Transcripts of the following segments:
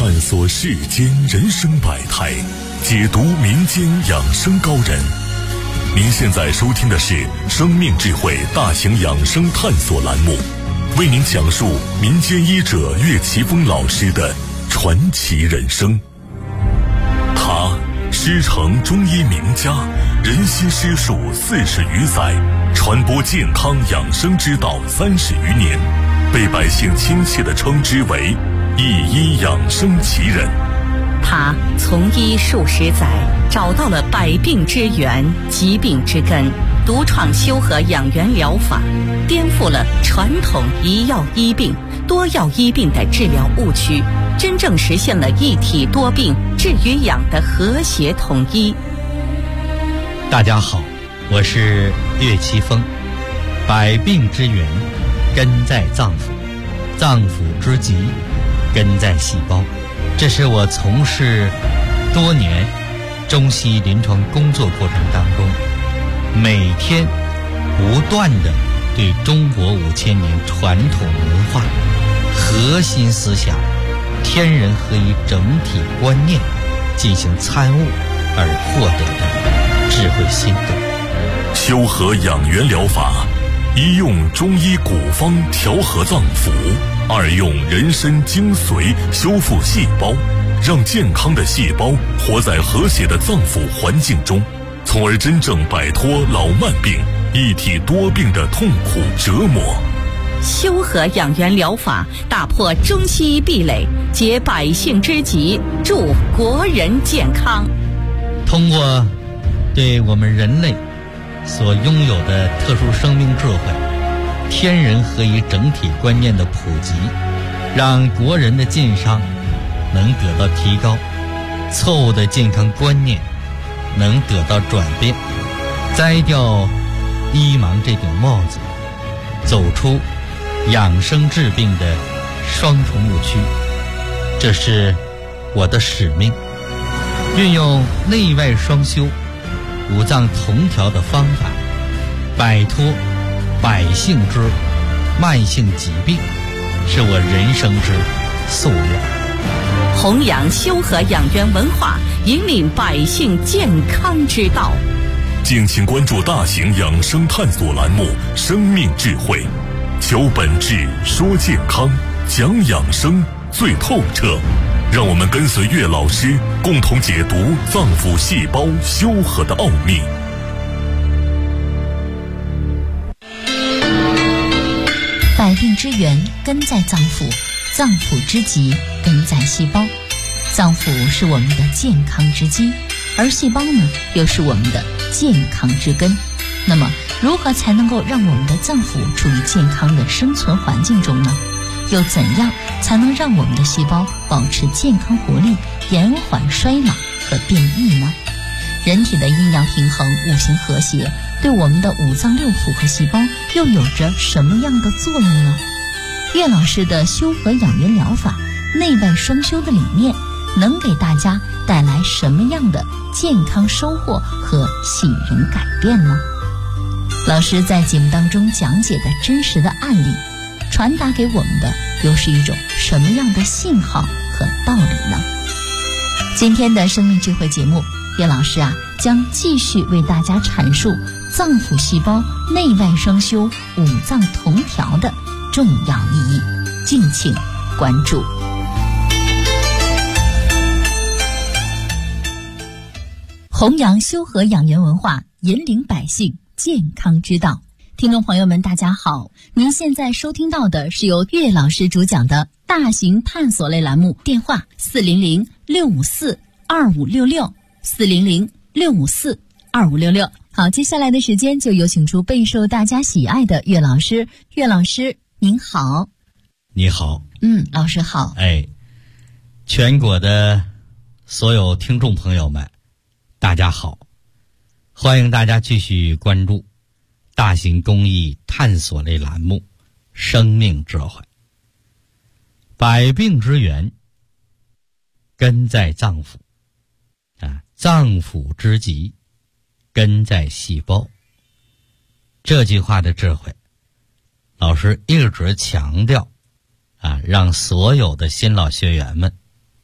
探索世间人生百态，解读民间养生高人。您现在收听的是生命智慧大型养生探索栏目，为您讲述民间医者岳奇峰老师的传奇人生。他师承中医名家，人心师术40余载，传播健康养生之道30余年，被百姓亲切地称之为一医养生奇人。 他从医数十载，找到了百病之源、疾病之根，独创修和养元疗法，颠覆了传统一药医病、多药医病的治疗误区，真正实现了一体多病治与养的和谐统一。 大家好，我是岳奇峰。百病之源根在脏腑，脏腑之疾根在细胞。这是我从事多年中西医临床工作过程当中，每天不断地对中国5000年传统文化核心思想天人合一整体观念进行参悟而获得的智慧心得。 修和养元疗法，一用中医古方调和脏腑，二用人参精髓修复细胞，让健康的细胞活在和谐的脏腑环境中，从而真正摆脱老慢病、一体多病的痛苦折磨。 修和养元疗法打破中西医壁垒，解百姓之急，助国人健康。 通过对我们人类所拥有的特殊生命智慧、天人合一整体观念的普及，让国人的健康能得到提高，错误的健康观念能得到转变，摘掉医盲这顶帽子，走出养生治病的双重误区。这是我的使命，运用内外双修、五脏同调的方法，摆脱百姓之慢性疾病，是我人生之夙愿。 弘扬修和养元文化，引领百姓健康之道。 敬请关注大型养生探索栏目《生命智慧》，求本质，说健康，讲养生最透彻。让我们跟随岳老师，共同解读脏腑细胞修和的奥秘。 百病之源根在脏腑，脏腑之疾根在细胞。脏腑是我们的健康之基，而细胞呢，又是我们的健康之根。那么，如何才能够让我们的脏腑处于健康的生存环境中呢？又怎样才能让我们的细胞保持健康活力，延缓衰老和变异呢？人体的阴阳平衡、五行和谐，对我们的五脏六腑和细胞又有着什么样的作用呢？岳老师的修和养元疗法，内外双修的理念，能给大家带来什么样的健康收获和喜人改变呢？老师在节目当中讲解的真实的案例，传达给我们的又是一种什么样的信号和道理呢？今天的生命智慧节目，岳老师将继续为大家阐述脏腑细胞内外双修、五脏同调的重要意义，敬请关注。弘扬修和养元文化，引领百姓健康之道。听众朋友们，大家好，您现在收听到的是由岳老师主讲的大型探索类栏目，电话400-654-2566 400-654-2566。好，接下来的时间就有请出备受大家喜爱的岳老师。岳老师您好。 你好。 老师好。 全国的所有听众朋友们大家好，欢迎大家继续关注大型公益探索类栏目《生命智慧》。百病之源根在脏腑，脏腑之疾根在细胞。这句话的智慧，老师一直强调让所有的新老学员们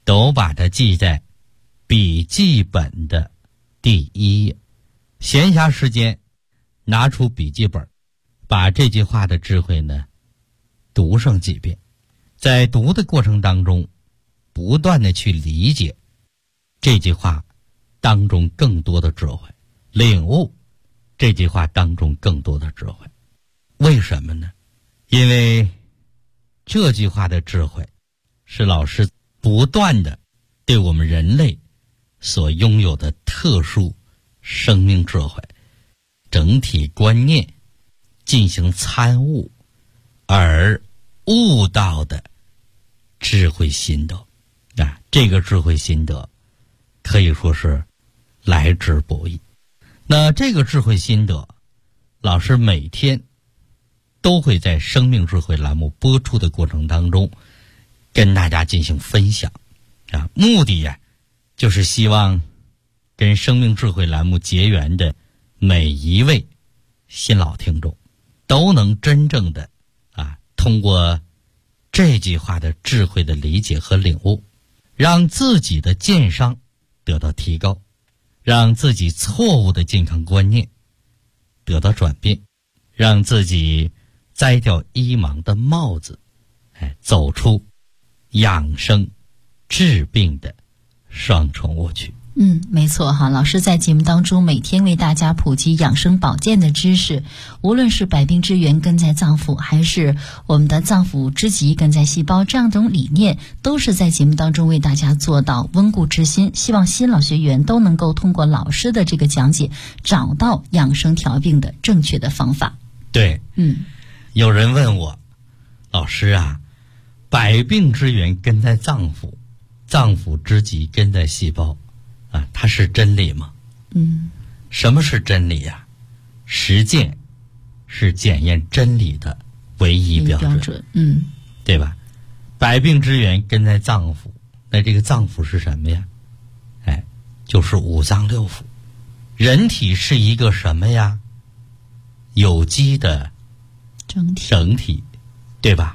都把它记在笔记本的第1页。闲暇时间拿出笔记本，把这句话的智慧呢读上几遍，在读的过程当中不断的去理解这句话当中更多的智慧，领悟这句话当中更多的智慧。为什么呢？因为这句话的智慧是老师不断的对我们人类所拥有的特殊生命智慧整体观念进行参悟而悟到的智慧心得啊，这个智慧心得可以说是来之不易。那这个智慧心得，老师每天都会在生命智慧栏目播出的过程当中跟大家进行分享啊，目的呀就是希望跟生命智慧栏目结缘的每一位新老听众都能真正的通过这句话的智慧的理解和领悟，让自己的健商得到提高，让自己错误的健康观念得到转变，让自己摘掉医盲的帽子，走出养生治病的双重误区。 没错哈，老师在节目当中每天为大家普及养生保健的知识，无论是百病之源根在脏腑，还是我们的脏腑之极根在细胞，这样种理念都是在节目当中为大家做到温故知新，希望新老学员都能够通过老师的这个讲解找到养生调病的正确的方法。 对，有人问我，老师啊，百病之源根在脏腑，脏腑之极根在细胞啊，它是真理吗？什么是真理呀？实践是检验真理的唯一标准。对吧？百病之源根在脏腑，那这个脏腑是什么呀？就是五脏六腑。人体是一个什么呀？有机的整体，对吧？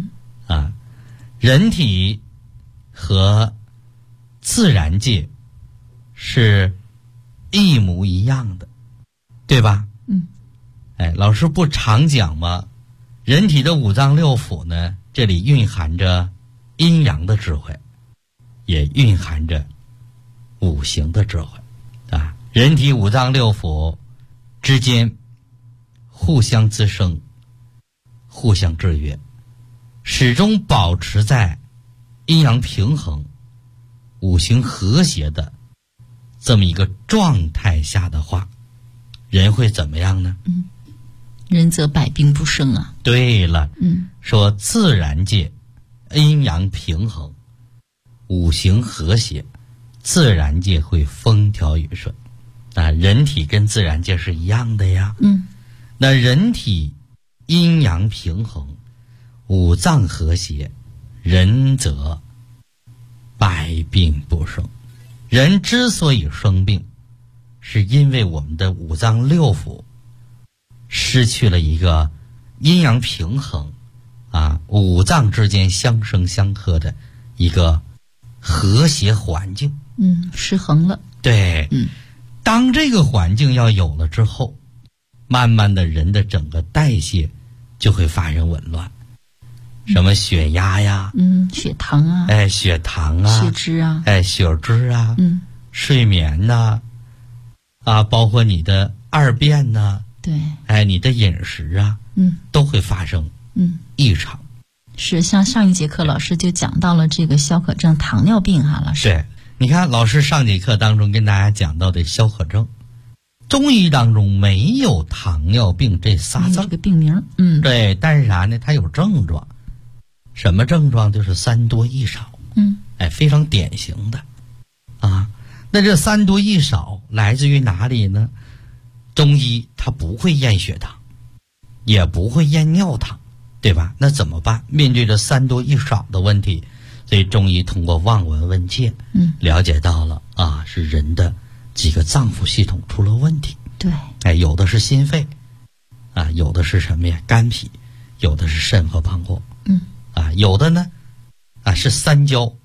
人体和自然界是一模一样的，对吧？老师不常讲吗？人体的五脏六腑呢，这里蕴含着阴阳的智慧，也蕴含着五行的智慧啊。人体五脏六腑之间互相滋生，互相制约，始终保持在阴阳平衡、五行和谐的这么一个状态下的话，人会怎么样呢？ 人则百病不生啊。 对了，说自然界阴阳平衡、五行和谐，自然界会风调雨顺啊。人体跟自然界是一样的呀。那人体阴阳平衡、五脏和谐，人则百病不生。人之所以生病，是因为我们的五脏六腑失去了一个阴阳平衡五脏之间相生相克的一个和谐环境， 失衡了。 对，当这个环境要有了之后，慢慢的人的整个代谢就会发生紊乱，什么血压呀， 血糖啊， 血糖啊， 血脂啊， 血脂啊，睡眠呐，包括你的二便呐， 对， 你的饮食啊，都会发生异常。 是，像上一节课老师就讲到了这个消渴症、糖尿病老师。 对，你看老师上节课当中跟大家讲到的消渴症，中医当中没有糖尿病这仨字， 这个病名。 对，但是啥呢？它有症状，什么症状？就是三多一少。非常典型的那这三多一少来自于哪里呢？中医它不会验血糖，也不会验尿糖，对吧？那怎么办？面对着三多一少的问题，所以中医通过望闻问切，了解到了是人的几个脏腑系统出了问题。 对， 有的是心肺有的是什么呀？肝脾，有的是肾和膀胱，有的呢是三焦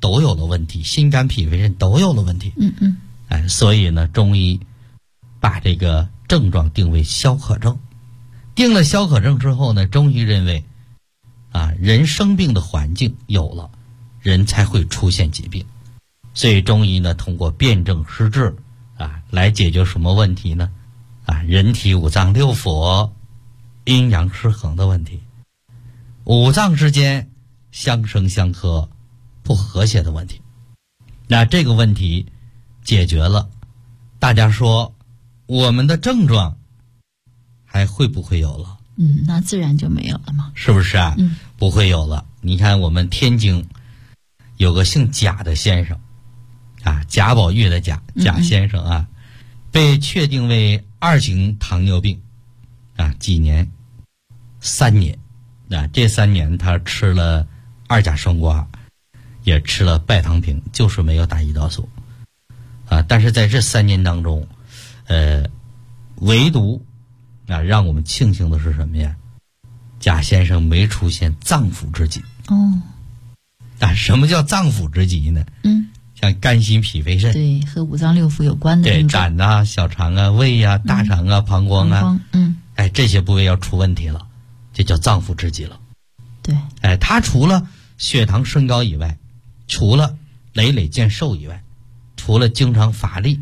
都有了问题，心肝脾肺肾都有了问题。所以呢，中医把这个症状定为消渴症。定了消渴症之后呢，中医认为人生病的环境有了，人才会出现疾病。所以中医呢，通过辨证施治来解决什么问题呢？人体五脏六腑阴阳失衡的问题，五脏之间相生相克不和谐的问题。那这个问题解决了，大家说我们的症状还会不会有了？ 那自然就没有了嘛， 是不是啊？不会有了。你看我们天津有个姓贾的先生贾宝玉的贾先生被确定为2型糖尿病几年？3年。这3年他吃了2甲双胍，也吃了拜糖平，就是没有打胰岛素但是在这3年当中唯独让我们庆幸的是什么呀？贾先生没出现脏腑之疾。什么叫脏腑之疾呢？像肝心脾肺肾， 对，和五脏六腑有关的对，胆小肠胃大肠膀胱这些部位要出问题了，这叫脏腑之疾了。 对， 他除了血糖升高以外，除了累累见瘦以外，除了经常乏力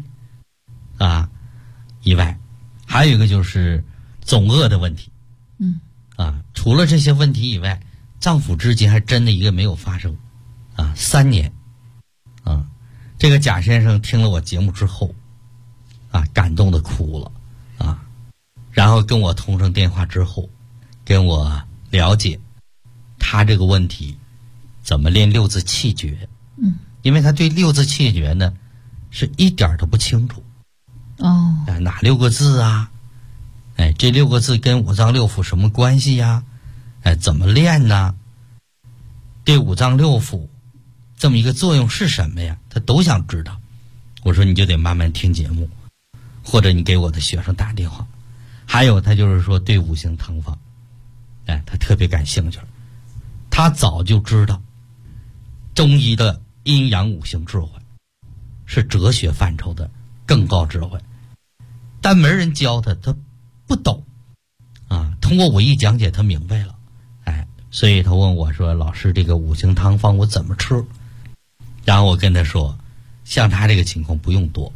以外，还有一个就是总饿的问题。除了这些问题以外，脏腑之疾还真的一个没有发生3年。这个贾先生听了我节目之后感动的哭了然后跟我通上电话之后，跟我了解他这个问题怎么练6字气诀。因为他对6字气诀呢是一点都不清楚。哪6个字这6个字跟五脏六腑什么关系呀？怎么练呢？对五脏六腑这么一个作用是什么呀？他都想知道。我说你就得慢慢听节目，或者你给我的学生打电话。还有他就是说对5行汤方他特别感兴趣。他早就知道中医的阴阳5行智慧是哲学范畴的更高智慧，但没人教他，他不懂通过我一讲解他明白了。所以他问我说，老师这个5行汤方我怎么吃？然后我跟他说，像他这个情况不用多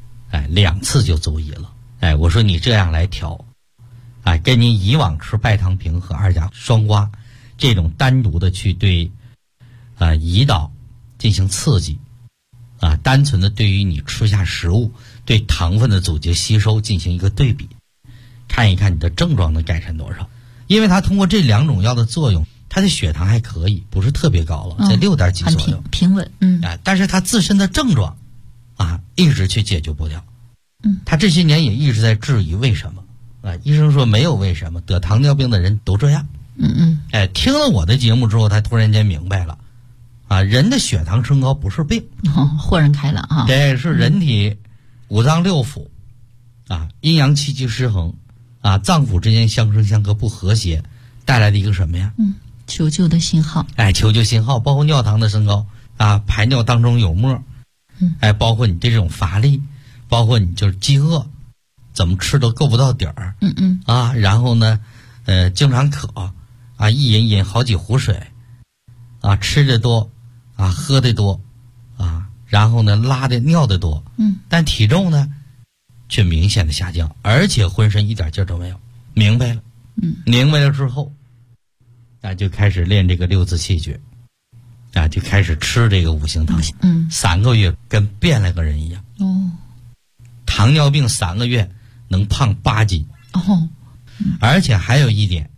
2次就足胰了。我说你这样来调跟你以往吃拜糖平和2甲双胍这种单独的去对胰岛进行刺激单纯的对于你吃下食物对糖分的阻截吸收进行一个对比，看一看你的症状能改善多少。因为他通过这2种药的作用，他的血糖还可以，不是特别高了，在6点几左右， 平稳。 但是他自身的症状一直去解决不了。他这些年也一直在质疑为什么医生说没有为什么，得糖尿病的人都这样。听了我的节目之后，他突然间明白了人的血糖升高不是病， 豁然开朗对，是人体五脏六腑阴阳气机失衡脏腑之间相生相克不和谐带来的一个什么呀？ 求救的信号。 求救信号，包括尿糖的升高排尿当中有沫包括你这种乏力，包括你就是饥饿，怎么吃都够不到底儿。然后呢经常渴一饮好几壶水吃的多喝的多然后呢拉的尿的多但体重呢却明显的下降，而且浑身一点劲儿都没有。明白了明白了之后就开始练这个6字气诀就开始吃这个5行汤3个月跟变了个人一样。糖尿病3个月能胖8斤而且还有一点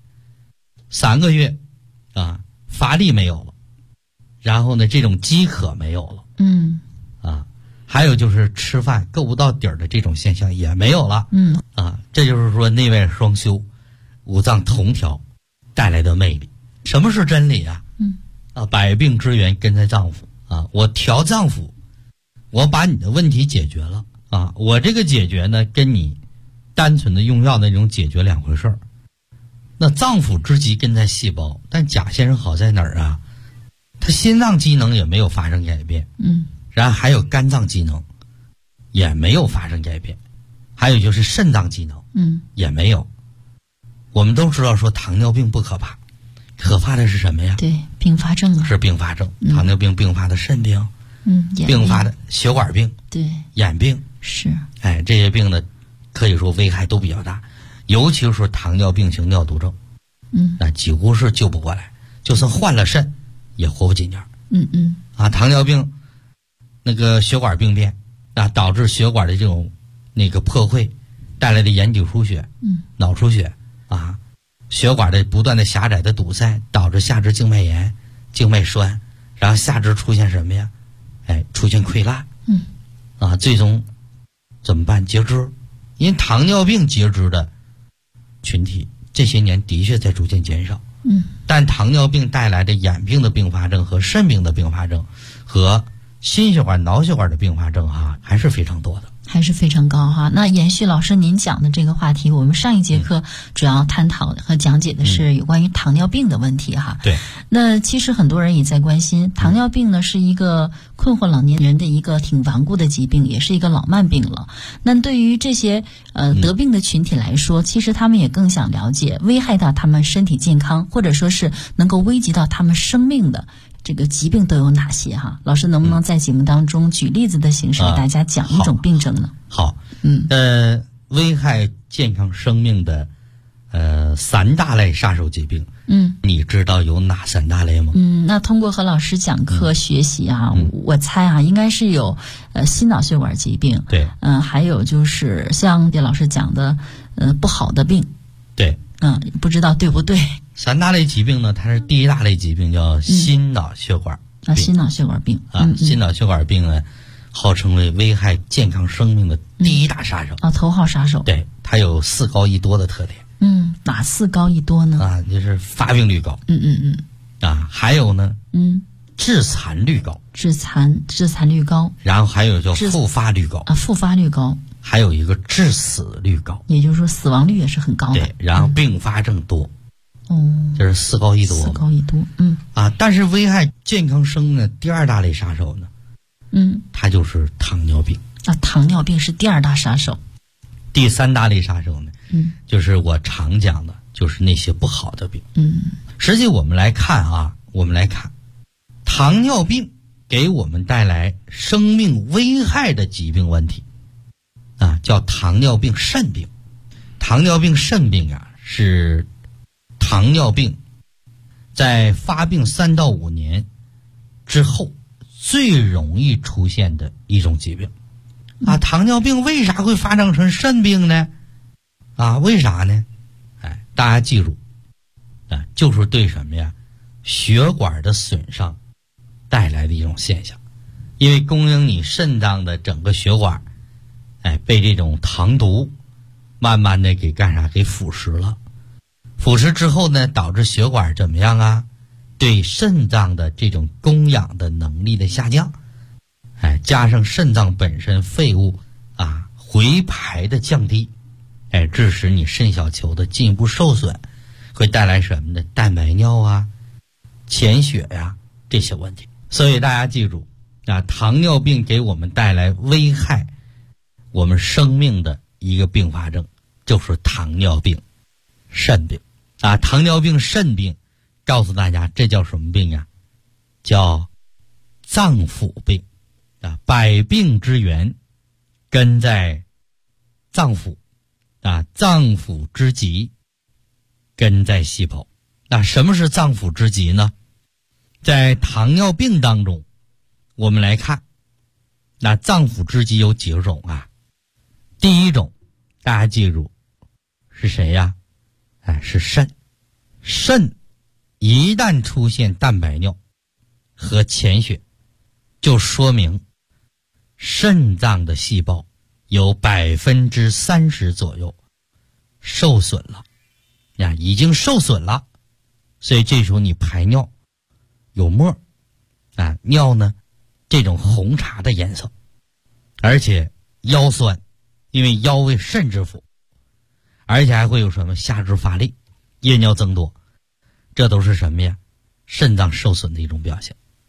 ，3个月乏力没有了，然后呢这种饥渴没有了还有就是吃饭够不到底儿的这种现象也没有了。这就是说内外双修五脏同调带来的魅力。什么是真理百病之源根在脏腑我调脏腑，我把你的问题解决了我这个解决呢跟你单纯的用药那种解决2回事儿。那脏腑之疾根在细胞，但贾先生好在哪儿他心脏机能也没有发生改变，然后还有肝脏机能也没有发生改变，还有就是肾脏机能也没有。我们都知道说糖尿病不可怕，可怕的是什么呀？ 对，并发症啊， 是并发症，糖尿病并发的肾病，并发的血管病， 对， 眼病， 是， 这些病呢，可以说危害都比较大，尤其是糖尿病型尿毒症，那几乎是救不过来，就算换了肾，也活不几年。糖尿病那个血管病变导致血管的这种那个破溃，带来的眼底出血，脑出血血管的不断的狭窄的堵塞，导致下肢静脉炎、静脉栓，然后下肢出现什么呀？出现溃烂，最终怎么办？截肢。因为糖尿病截肢的群体这些年的确在逐渐减少，但糖尿病带来的眼病的并发症和肾病的并发症和心血管、脑血管的并发症还是非常多的。 还是非常高哈。那延续老师您讲的这个话题，我们上一节课主要探讨和讲解的是有关于糖尿病的问题哈。 对。 那其实很多人也在关心，糖尿病呢是一个困惑老年人的一个挺顽固的疾病，也是一个老慢病了。那对于这些得病的群体来说，其实他们也更想了解危害到他们身体健康，或者说是能够危及到他们生命的这个疾病都有哪些哈？老师能不能在节目当中举例子的形式给大家讲一种病症呢？ 好，危害健康生命的3大类杀手疾病，你知道有哪3大类吗？ 那通过和老师讲课学习我猜应该是有心脑血管疾病， 对， 还有就是像叶老师讲的不好的病， 对， 不知道对不对 ？3大类疾病呢，它是第一大类疾病叫心脑血管病， 心脑血管病心脑血管病呢，号称为危害健康生命的第一大杀手头号杀手。 对，它有4高1多的特点。 哪4高1多呢？ 就是发病率高。还有呢，致残率高。致残率高。 然后还有叫复发率高。 复发率高。 还有一个致死率高。 也就是说死亡率也是很高的。 对，然后并发症多。这是4高1多。 4高1多。 但是危害健康生命的第2大类杀手呢？它就是糖尿病。 糖尿病是第2大杀手。 第3大类杀手呢？就是我常讲的，就是那些不好的病。实际我们来看糖尿病给我们带来生命危害的疾病问题叫糖尿病肾病。糖尿病肾病是糖尿病在发病3到5年之后最容易出现的一种疾病。糖尿病为啥会发展成肾病呢？为啥呢？大家记住就是对什么呀？血管的损伤带来的一种现象。因为供应你肾脏的整个血管被这种糖毒慢慢的给干啥？给腐蚀了。腐蚀之后呢，导致血管怎么样对肾脏的这种供氧的能力的下降，加上肾脏本身废物回排的降低，致使你肾小球的进一步受损，会带来什么呢？蛋白尿潜血这些问题。所以大家记住糖尿病给我们带来危害我们生命的一个并发症就是糖尿病肾病。糖尿病肾病告诉大家这叫什么病叫脏腑病。百病之源根在脏腑，脏腑之疾根在细胞。什么是脏腑之疾呢？在糖尿病当中我们来看脏腑之疾有几种第一种大家记住是谁是肾。肾一旦出现蛋白尿和潜血，就说明肾脏的细胞有30%左右受损了已经受损了。所以这时候你排尿有沫尿呢这种红茶的颜色，而且腰酸，因为腰为肾之府，而且还会有什么下肢乏力、夜尿增多，这都是什么呀？肾脏受损的一种表现。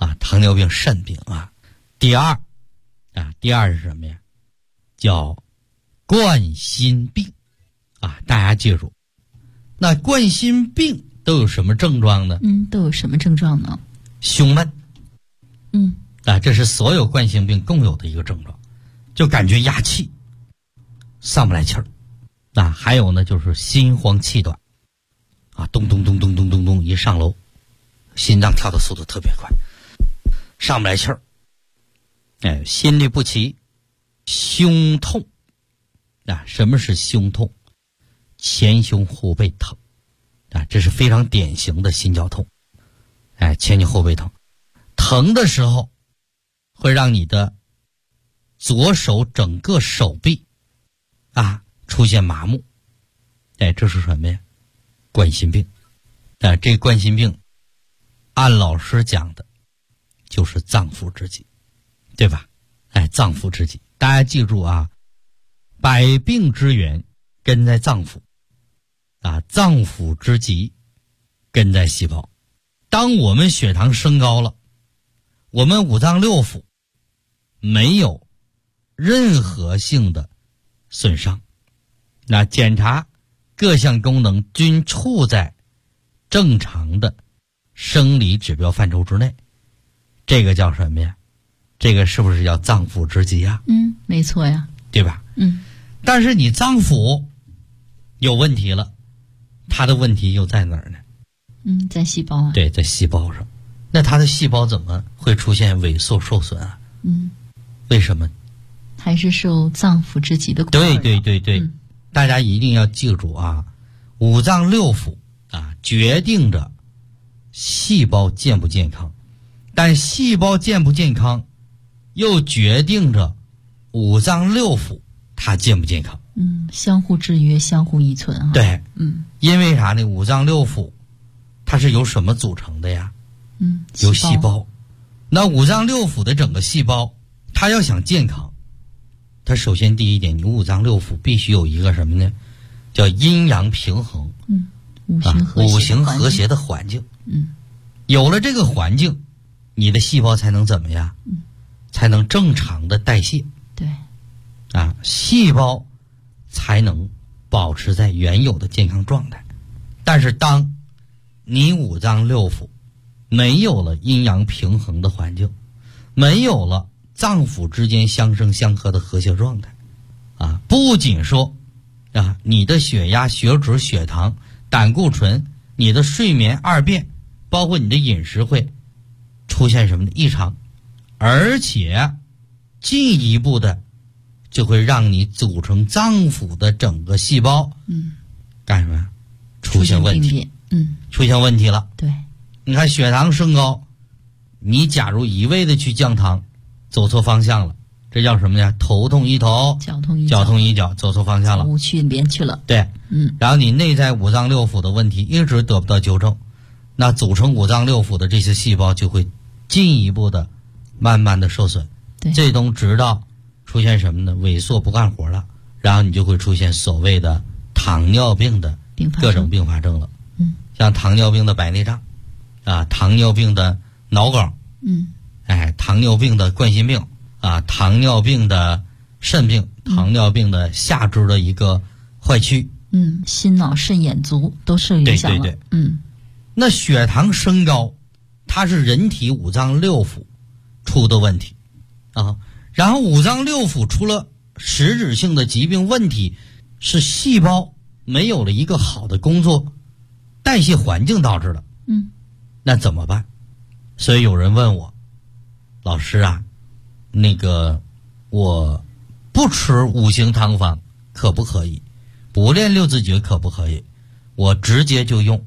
啊，糖尿病、肾病啊。第二是什么呀？叫冠心病啊，大家记住。那冠心病都有什么症状呢？ 都有什么症状呢？ 胸闷。这是所有冠心病共有的一个症状，就感觉压气，上不来气儿。还有呢，就是心慌气短，咚咚咚咚咚咚咚，一上楼，心脏跳的速度特别快，上不来气儿。心律不齐，胸痛。什么是胸痛？前胸后背疼。这是非常典型的心绞痛。前胸后背疼，疼的时候会让你的左手整个手臂出现麻木。这是什么呀？冠心病。这冠心病按老师讲的就是脏腑之疾，对吧？脏腑之疾，大家记住啊，百病之源根在脏腑脏腑之疾根在细胞。当我们血糖升高了，我们五脏六腑没有任何性的损伤，检查各项功能均处在正常的生理指标范畴之内，这个叫什么呀？这个是不是叫脏腑之疾啊？ 没错呀， 对吧？但是你脏腑有问题了，它的问题又在哪儿呢？ 在细胞对，在细胞上。那它的细胞怎么会出现萎缩受损啊？为什么？ 还是受脏腑之疾的困扰。 对，大家一定要记住啊，五脏六腑决定着细胞健不健康，但细胞健不健康又决定着五脏六腑它健不健康。 相互制约，相互依存啊。 对，因为啥呢？五脏六腑它是由什么组成的呀？由细胞。那五脏六腑的整个细胞，它要想健康，它首先第一点，你五脏六腑必须有一个什么呢？叫阴阳平衡。五行和谐的环境。有了这个环境，你的细胞才能怎么样？才能正常的代谢。 对。 细胞才能保持在原有的健康状态。但是当你五脏六腑没有了阴阳平衡的环境，没有了脏腑之间相生相克的和谐状态，不仅说你的血压、血脂、血糖、胆固醇，你的睡眠、二便，包括你的饮食会出现什么异常，而且进一步的就会让你组成脏腑的整个细胞干什么？出现问题。出现问题了。 对， 你看血糖升高，你假如一味的去降糖，走错方向了，这叫什么呀？头痛医头，脚痛医脚，走错方向了， 无去连去了。 对，然后你内在五脏六腑的问题一直得不到纠正，那组成五脏六腑的这些细胞就会进一步的慢慢的受损。 对， 最终直到出现什么呢？萎缩不干活了，然后你就会出现所谓的糖尿病的各种并发症了。像糖尿病的白内障糖尿病的脑梗，糖尿病的冠心病糖尿病的肾病，糖尿病的下肢的一个坏区， 心脑肾眼足都受影响了。 对，那血糖升高，它是人体五脏六腑出的问题然后五脏六腑出了实质性的疾病问题，是细胞没有了一个好的工作代谢环境导致的。那怎么办？所以有人问我，老师那个我不吃五行汤方可不可以？不练六字诀可不可以？我直接就用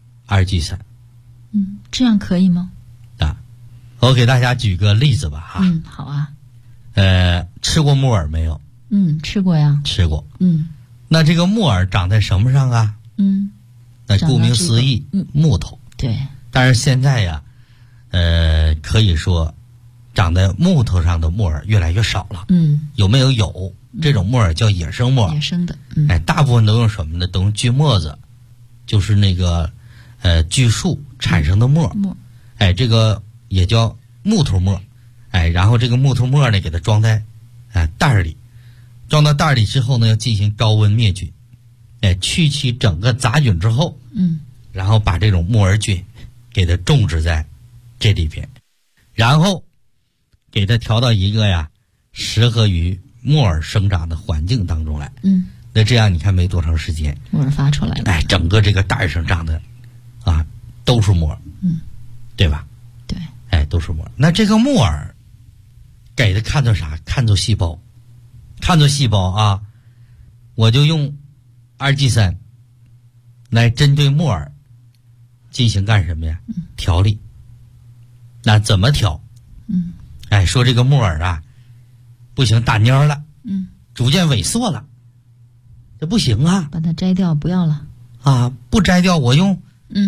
2G3。 这样可以吗？ 我给大家举个例子吧好啊。 吃过木耳没有？ 吃过呀。 吃过。那这个木耳长在什么上啊？那顾名思义，木头。 对。 但是现在呀，可以说长在木头上的木耳越来越少了。有没有？有。这种木耳叫野生木耳。 野生的。 大部分都用什么呢？都用锯末子，就是那个锯树产生的末。这个也叫木头沫，然后这个木头沫呢给它装在袋儿里，装到袋儿里之后呢要进行高温灭菌，去其整个杂菌之后，然后把这种木耳菌给它种植在这里边，然后给它调到一个适合于木耳生长的环境当中来。那这样你看没多长时间， 木耳发出来了。 整个这个袋上长的都是木耳，对吧？ 对， 都是木耳。那这个木耳给它看作啥？看作细胞，看作细胞啊！我就用2G3来针对木耳进行干什么呀？调理。那怎么调？说这个木耳不行，打蔫了，逐渐萎缩了，这不行啊！ 把它摘掉，不要了不摘掉，我用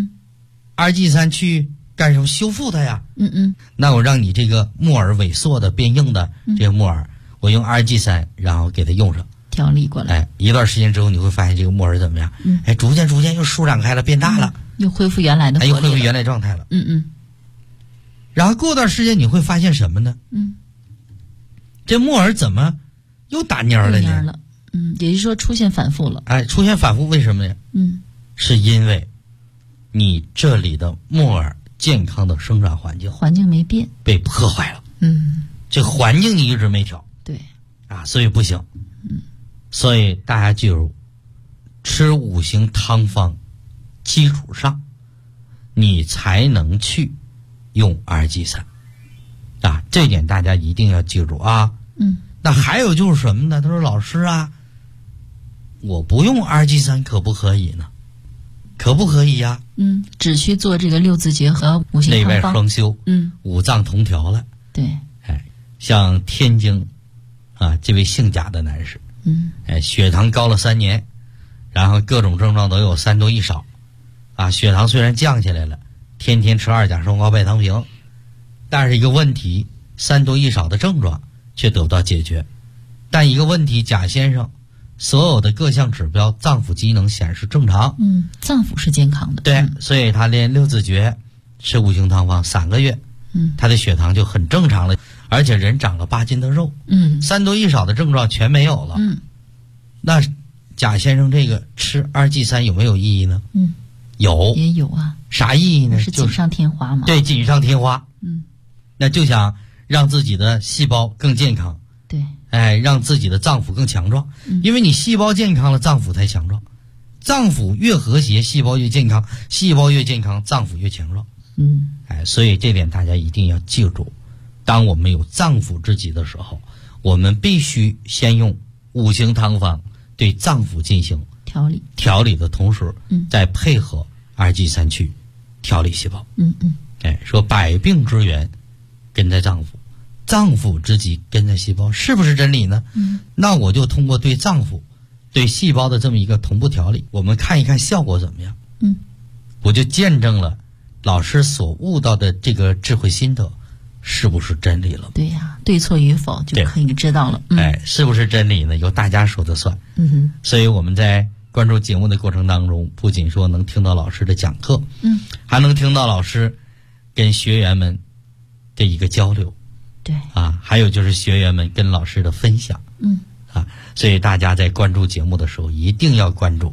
2G3去干什么？修复它呀。那我让你这个木耳萎缩的变硬的这个木耳，我用2G3，然后给它用上调理过来。 一段时间之后，你会发现这个木耳怎么样？逐渐又舒展开了，变大了， 又恢复原来的活力了， 又恢复原来状态了。然后过段时间你会发现什么呢？这木耳怎么又打蔫了呢？ 也就是说出现反复了。 出现反复为什么呢？是因为你这里的木耳健康的生长环境没变， 被破坏了。这环境你一直没调。 对所以不行。所以大家记住，吃5行汤方基础上，你才能去用2G3这点大家一定要记住啊。那还有就是什么呢？他说老师我不用2G3可不可以呢？可不可以呀？ 只需做这个6字诀和5行汤方，内外双修，五脏同调了。 对， 像天津这位姓贾的男士，血糖高了3年，然后各种症状都有3多1少，血糖虽然降下来了，天天吃2甲双胍拜糖平，但是一个问题，3多1少的症状却得不到解决。但一个问题，贾先生所有的各项指标脏腑机能显示正常， 脏腑是健康的。 对，所以他练6字诀，吃5行汤方3个月，他的血糖就很正常了，而且人长了8斤的肉，3多1少的症状全没有了。那贾先生这个吃2G3有没有意义呢？有， 也有啊。 啥意义呢？ 是锦上添花嘛。 对，锦上添花。那就想让自己的细胞更健康。 对。 让自己的脏腑更强壮，因为你细胞健康了，脏腑才强壮。脏腑越和谐，细胞越健康；细胞越健康，脏腑越强壮。所以这点大家一定要记住。当我们有脏腑之疾的时候，我们必须先用5行汤方对脏腑进行调理的同时，再配合2G3去调理细胞。说百病之源根在脏腑，脏腑之疾根在细胞，是不是真理呢？那我就通过对脏腑、对细胞的这么一个同步调理，我们看一看效果怎么样。我就见证了老师所悟到的这个智慧心得是不是真理了？ 对呀，对错与否就可以知道了。 是不是真理呢？由大家说的算。所以我们在关注节目的过程当中，不仅说能听到老师的讲课，还能听到老师跟学员们的一个交流。 对还有就是学员们跟老师的分享。所以大家在关注节目的时候一定要关注